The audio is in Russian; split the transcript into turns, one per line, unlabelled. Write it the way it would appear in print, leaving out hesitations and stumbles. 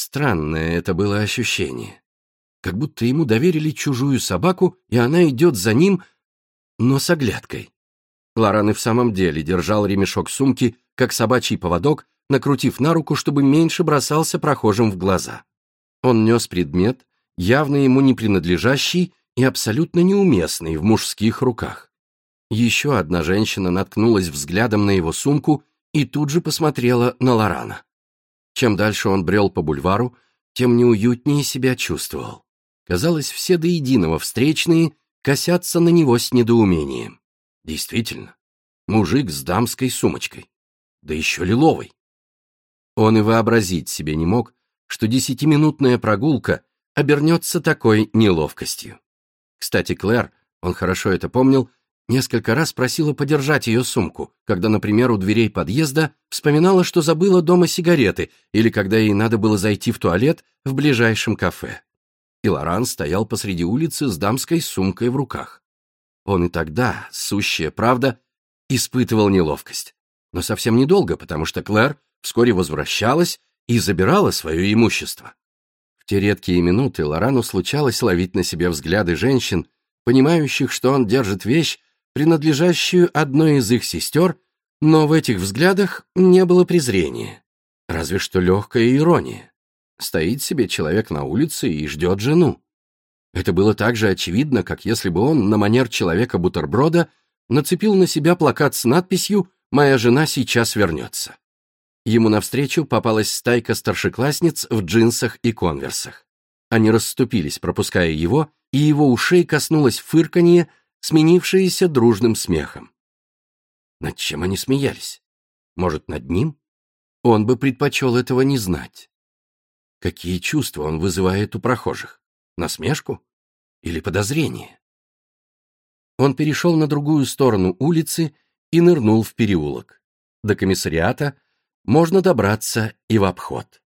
Странное это было ощущение. Как будто ему доверили чужую собаку, и она идет за ним, но с оглядкой. Лоран и в самом деле держал ремешок сумки, как собачий поводок, накрутив на руку, чтобы меньше бросался прохожим в глаза. Он нес предмет, явно ему не принадлежащий и абсолютно неуместный в мужских руках. Еще одна женщина наткнулась взглядом на его сумку и тут же посмотрела на Лорана. Чем дальше он брел по бульвару, тем неуютнее себя чувствовал. Казалось, все до единого встречные косятся на него с недоумением. Действительно, мужик с дамской сумочкой, да еще лиловой. Он и вообразить себе не мог, что 10-минутная прогулка обернется такой неловкостью. Кстати, Клэр, он хорошо это помнил, несколько раз просила подержать ее сумку, когда, например, у дверей подъезда вспоминала, что забыла дома сигареты, или когда ей надо было зайти в туалет в ближайшем кафе. И Лоран стоял посреди улицы с дамской сумкой в руках. Он и тогда, сущая правда, испытывал неловкость. Но совсем недолго, потому что Клэр вскоре возвращалась и забирала свое имущество. В те редкие минуты Лорану случалось ловить на себе взгляды женщин, понимающих, что он держит вещь, принадлежащую одной из их сестер, но в этих взглядах не было презрения, разве что легкая ирония. Стоит себе человек на улице и ждет жену. Это было так же очевидно, как если бы он на манер человека-бутерброда нацепил на себя плакат с надписью «Моя жена сейчас вернется». Ему навстречу попалась стайка старшеклассниц в джинсах и конверсах. Они расступились, пропуская его, и его ушей коснулось фырканье, сменившееся дружным смехом. Над чем они смеялись? Может, над ним? Он бы предпочел этого не знать. Какие чувства он вызывает у прохожих? Насмешку? Или подозрение? Он перешел на другую сторону улицы и нырнул в переулок. До комиссариата можно добраться и в обход.